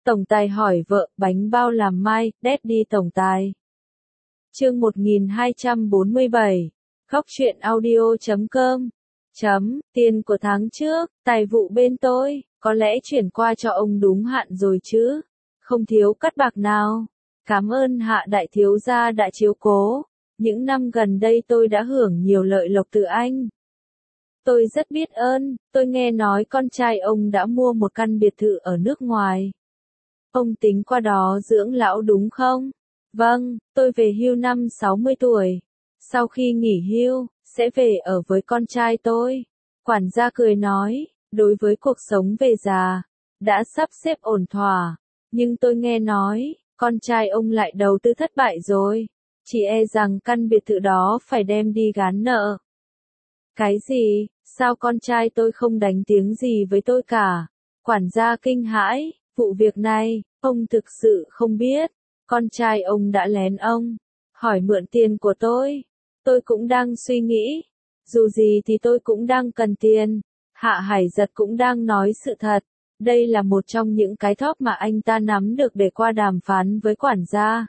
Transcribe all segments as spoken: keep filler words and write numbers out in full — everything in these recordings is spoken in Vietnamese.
Tổng tài hỏi vợ, bánh bao làm mai, Daddy tổng tài. Chương một nghìn hai trăm bốn mươi bảy. Góc truyện audio chấm com. Chấm, tiền của tháng trước, tài vụ bên tôi, có lẽ chuyển qua cho ông đúng hạn rồi chứ. Không thiếu cắt bạc nào. Cảm ơn Hạ đại thiếu gia đã chiếu cố. Những năm gần đây tôi đã hưởng nhiều lợi lộc từ anh. Tôi rất biết ơn, tôi nghe nói con trai ông đã mua một căn biệt thự ở nước ngoài. Ông tính qua đó dưỡng lão đúng không? Vâng, tôi về hưu năm sáu mươi tuổi. Sau khi nghỉ hưu, sẽ về ở với con trai tôi. Quản gia cười nói, đối với cuộc sống về già, đã sắp xếp ổn thỏa. Nhưng tôi nghe nói, con trai ông lại đầu tư thất bại rồi. Chỉ e rằng căn biệt thự đó phải đem đi gán nợ. Cái gì? Sao con trai tôi không đánh tiếng gì với tôi cả? Quản gia kinh hãi, vụ việc này, ông thực sự không biết. Con trai ông đã lén ông, hỏi mượn tiền của tôi. Tôi cũng đang suy nghĩ. Dù gì thì tôi cũng đang cần tiền. Hạ Hải Giật cũng đang nói sự thật. Đây là một trong những cái thóp mà anh ta nắm được để qua đàm phán với quản gia.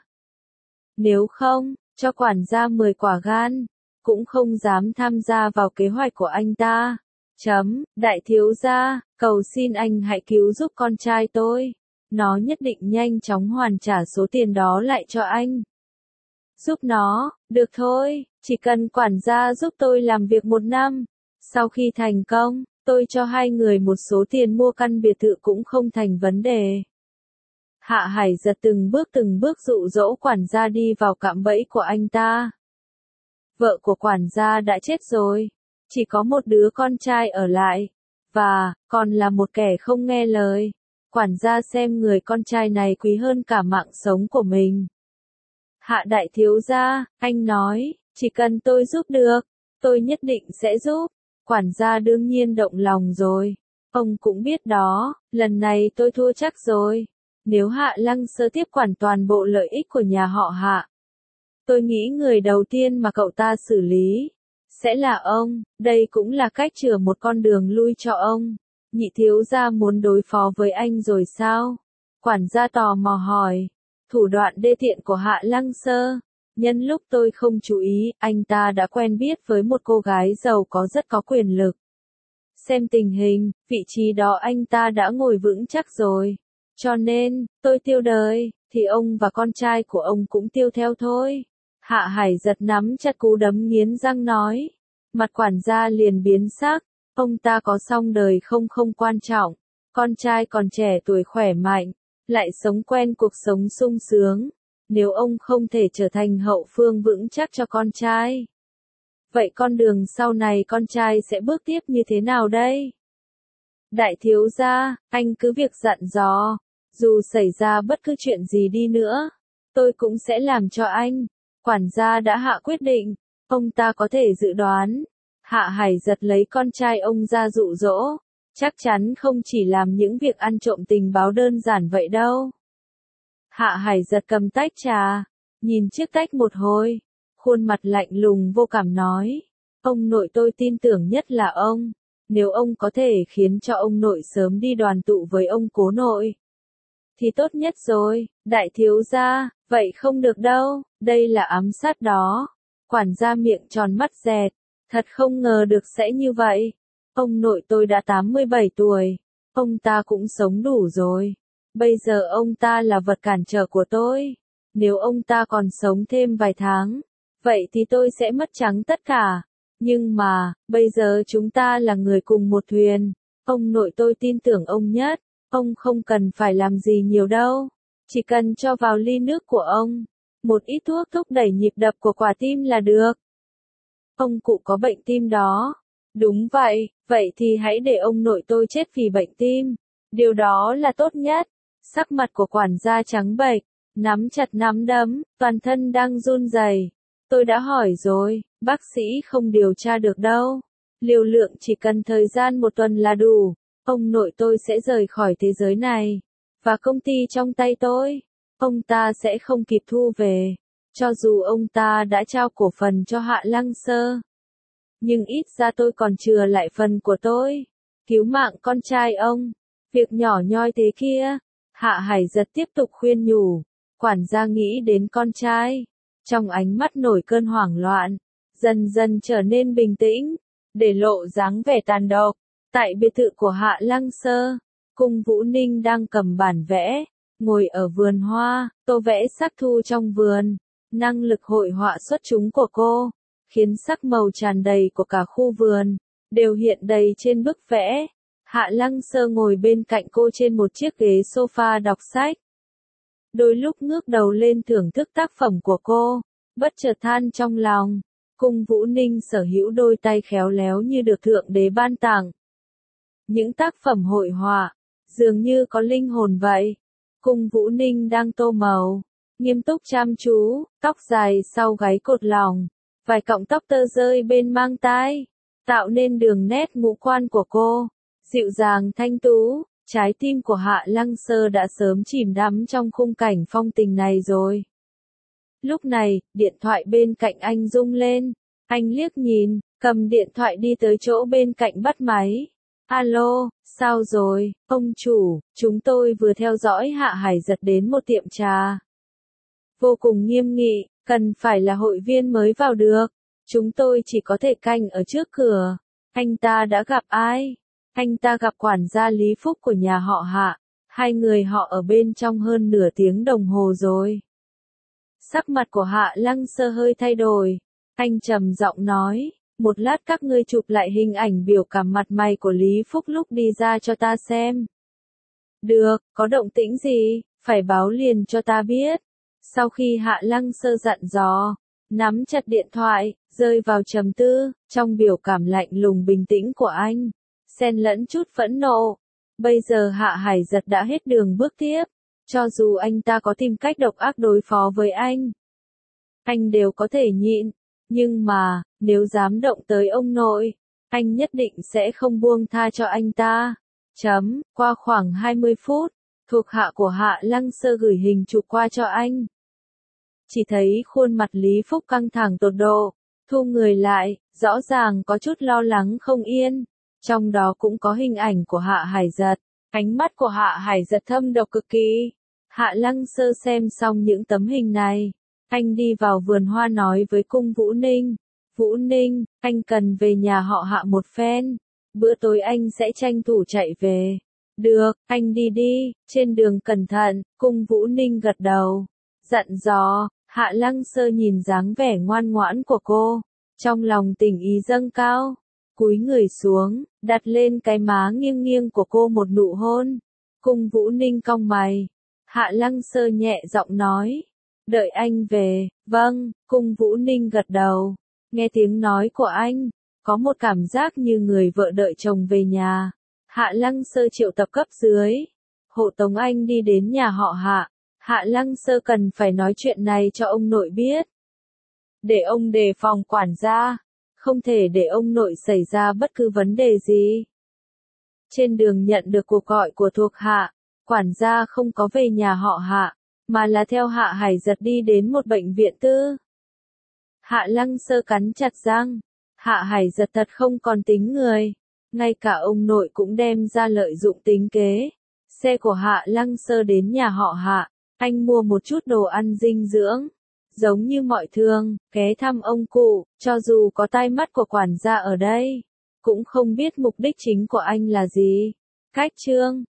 Nếu không, cho quản gia mười quả gan, cũng không dám tham gia vào kế hoạch của anh ta. Chấm, đại thiếu gia, cầu xin anh hãy cứu giúp con trai tôi. Nó nhất định nhanh chóng hoàn trả số tiền đó lại cho anh. Giúp nó, được thôi, chỉ cần quản gia giúp tôi làm việc một năm. Sau khi thành công, tôi cho hai người một số tiền mua căn biệt thự cũng không thành vấn đề. Hạ Hải Giật từng bước từng bước dụ dỗ quản gia đi vào cạm bẫy của anh ta. Vợ của quản gia đã chết rồi, chỉ có một đứa con trai ở lại, và còn là một kẻ không nghe lời. Quản gia xem người con trai này quý hơn cả mạng sống của mình. Hạ đại thiếu gia, anh nói, chỉ cần tôi giúp được, tôi nhất định sẽ giúp. Quản gia đương nhiên động lòng rồi. Ông cũng biết đó, lần này tôi thua chắc rồi. Nếu Hạ Lăng Sơ tiếp quản toàn bộ lợi ích của nhà họ Hạ, tôi nghĩ người đầu tiên mà cậu ta xử lý sẽ là ông. Đây cũng là cách chừa một con đường lui cho ông. Nhị thiếu gia muốn đối phó với anh rồi sao? Quản gia tò mò hỏi. Thủ đoạn đê tiện của Hạ Lăng Sơ. Nhân lúc tôi không chú ý, anh ta đã quen biết với một cô gái giàu có rất có quyền lực. Xem tình hình, vị trí đó anh ta đã ngồi vững chắc rồi. Cho nên, tôi tiêu đời, thì ông và con trai của ông cũng tiêu theo thôi. Hạ Hải Giật nắm chặt cú đấm nghiến răng nói. Mặt quản gia liền biến sắc. Ông ta có xong đời không không quan trọng. Con trai còn trẻ tuổi khỏe mạnh, lại sống quen cuộc sống sung sướng. Nếu ông không thể trở thành hậu phương vững chắc cho con trai, vậy con đường sau này con trai sẽ bước tiếp như thế nào đây? Đại thiếu gia, anh cứ việc dặn dò. Dù xảy ra bất cứ chuyện gì đi nữa, tôi cũng sẽ làm cho anh. Quản gia đã hạ quyết định. Ông ta có thể dự đoán. Hạ Hải Giật lấy con trai ông ra dụ dỗ. Chắc chắn không chỉ làm những việc ăn trộm tình báo đơn giản vậy đâu. Hạ Hải Giật cầm tách trà, nhìn chiếc tách một hồi, khuôn mặt lạnh lùng vô cảm nói. Ông nội tôi tin tưởng nhất là ông. Nếu ông có thể khiến cho ông nội sớm đi đoàn tụ với ông cố nội, thì tốt nhất rồi. Đại thiếu gia, vậy không được đâu, đây là ám sát đó. Quản gia miệng tròn mắt dẹt, thật không ngờ được sẽ như vậy. Ông nội tôi đã tám mươi bảy tuổi, ông ta cũng sống đủ rồi. Bây giờ ông ta là vật cản trở của tôi. Nếu ông ta còn sống thêm vài tháng, vậy thì tôi sẽ mất trắng tất cả. Nhưng mà, bây giờ chúng ta là người cùng một thuyền. Ông nội tôi tin tưởng ông nhất. Ông không cần phải làm gì nhiều đâu. Chỉ cần cho vào ly nước của ông một ít thuốc thúc đẩy nhịp đập của quả tim là được. Ông cụ có bệnh tim đó. Đúng vậy, vậy thì hãy để ông nội tôi chết vì bệnh tim. Điều đó là tốt nhất. Sắc mặt của quản gia trắng bệch, nắm chặt nắm đấm, toàn thân đang run rẩy. Tôi đã hỏi rồi, bác sĩ không điều tra được đâu. Liều lượng chỉ cần thời gian một tuần là đủ. Ông nội tôi sẽ rời khỏi thế giới này. Và công ty trong tay tôi, ông ta sẽ không kịp thu về. Cho dù ông ta đã trao cổ phần cho Hạ Lăng Sơ, nhưng ít ra tôi còn chừa lại phần của tôi. Cứu mạng con trai ông. Việc nhỏ nhoi thế kia. Hạ Hải Giật tiếp tục khuyên nhủ, quản gia nghĩ đến con trai, trong ánh mắt nổi cơn hoảng loạn, dần dần trở nên bình tĩnh, để lộ dáng vẻ tàn độc. Tại biệt thự của Hạ Lăng Sơ, Cung Vũ Ninh đang cầm bản vẽ, ngồi ở vườn hoa, tô vẽ sắc thu trong vườn. Năng lực hội họa xuất chúng của cô, khiến sắc màu tràn đầy của cả khu vườn, đều hiện đầy trên bức vẽ. Hạ Lăng Sơ ngồi bên cạnh cô trên một chiếc ghế sofa đọc sách. Đôi lúc ngước đầu lên thưởng thức tác phẩm của cô, bất chợt than trong lòng, Cung Vũ Ninh sở hữu đôi tay khéo léo như được Thượng Đế ban tặng. Những tác phẩm hội họa, dường như có linh hồn vậy. Cung Vũ Ninh đang tô màu, nghiêm túc chăm chú, tóc dài sau gáy cột lòng, vài cọng tóc tơ rơi bên mang tai, tạo nên đường nét ngũ quan của cô, dịu dàng thanh tú. Trái tim của Hạ Lăng Sơ đã sớm chìm đắm trong khung cảnh phong tình này rồi. Lúc này, điện thoại bên cạnh anh rung lên, anh liếc nhìn, cầm điện thoại đi tới chỗ bên cạnh bắt máy. Alo, sao rồi, ông chủ, chúng tôi vừa theo dõi Hạ Hải Giật đến một tiệm trà. Vô cùng nghiêm nghị, cần phải là hội viên mới vào được, chúng tôi chỉ có thể canh ở trước cửa. Anh ta đã gặp ai? Anh ta gặp quản gia Lý Phúc của nhà họ Hạ, hai người họ ở bên trong hơn nửa tiếng đồng hồ rồi. Sắc mặt của Hạ Lăng Sơ hơi thay đổi, anh trầm giọng nói, một lát các ngươi chụp lại hình ảnh biểu cảm mặt mày của Lý Phúc lúc đi ra cho ta xem. Được, có động tĩnh gì, phải báo liền cho ta biết. Sau khi Hạ Lăng Sơ dặn dò, nắm chặt điện thoại, rơi vào trầm tư, trong biểu cảm lạnh lùng bình tĩnh của anh, xen lẫn chút phẫn nộ. Bây giờ Hạ Hải Giật đã hết đường bước tiếp, cho dù anh ta có tìm cách độc ác đối phó với anh, anh đều có thể nhịn, nhưng mà, nếu dám động tới ông nội, anh nhất định sẽ không buông tha cho anh ta. Chấm, qua khoảng hai mươi phút, thuộc hạ của Hạ Lăng Sơ gửi hình chụp qua cho anh. Chỉ thấy khuôn mặt Lý Phúc căng thẳng tột độ, thu người lại, rõ ràng có chút lo lắng không yên. Trong đó cũng có hình ảnh của Hạ Hải Giật, ánh mắt của Hạ Hải Giật thâm độc cực kỳ. Hạ Lăng Sơ xem xong những tấm hình này, anh đi vào vườn hoa nói với Cung Vũ Ninh, Vũ Ninh, anh cần về nhà họ Hạ một phen, bữa tối anh sẽ tranh thủ chạy về. Được, anh đi đi, trên đường cẩn thận. Cung Vũ Ninh gật đầu, dặn dò. Hạ Lăng Sơ nhìn dáng vẻ ngoan ngoãn của cô, trong lòng tình ý dâng cao, cúi người xuống, đặt lên cái má nghiêng nghiêng của cô một nụ hôn. Cung Vũ Ninh cong mày, Hạ Lăng Sơ nhẹ giọng nói, đợi anh về. Vâng. Cung Vũ Ninh gật đầu, nghe tiếng nói của anh, có một cảm giác như người vợ đợi chồng về nhà. Hạ Lăng Sơ triệu tập cấp dưới, hộ tống anh đi đến nhà họ Hạ. Hạ Lăng Sơ cần phải nói chuyện này cho ông nội biết, để ông đề phòng quản gia, không thể để ông nội xảy ra bất cứ vấn đề gì. Trên đường nhận được cuộc gọi của thuộc hạ, quản gia không có về nhà họ Hạ, mà là theo Hạ Hải Giật đi đến một bệnh viện tư. Hạ Lăng Sơ cắn chặt răng, Hạ Hải Giật thật không còn tính người, ngay cả ông nội cũng đem ra lợi dụng tính kế. Xe của Hạ Lăng Sơ đến nhà họ Hạ, anh mua một chút đồ ăn dinh dưỡng. Giống như mọi thường, ghé thăm ông cụ, cho dù có tai mắt của quản gia ở đây, cũng không biết mục đích chính của anh là gì. Cách chương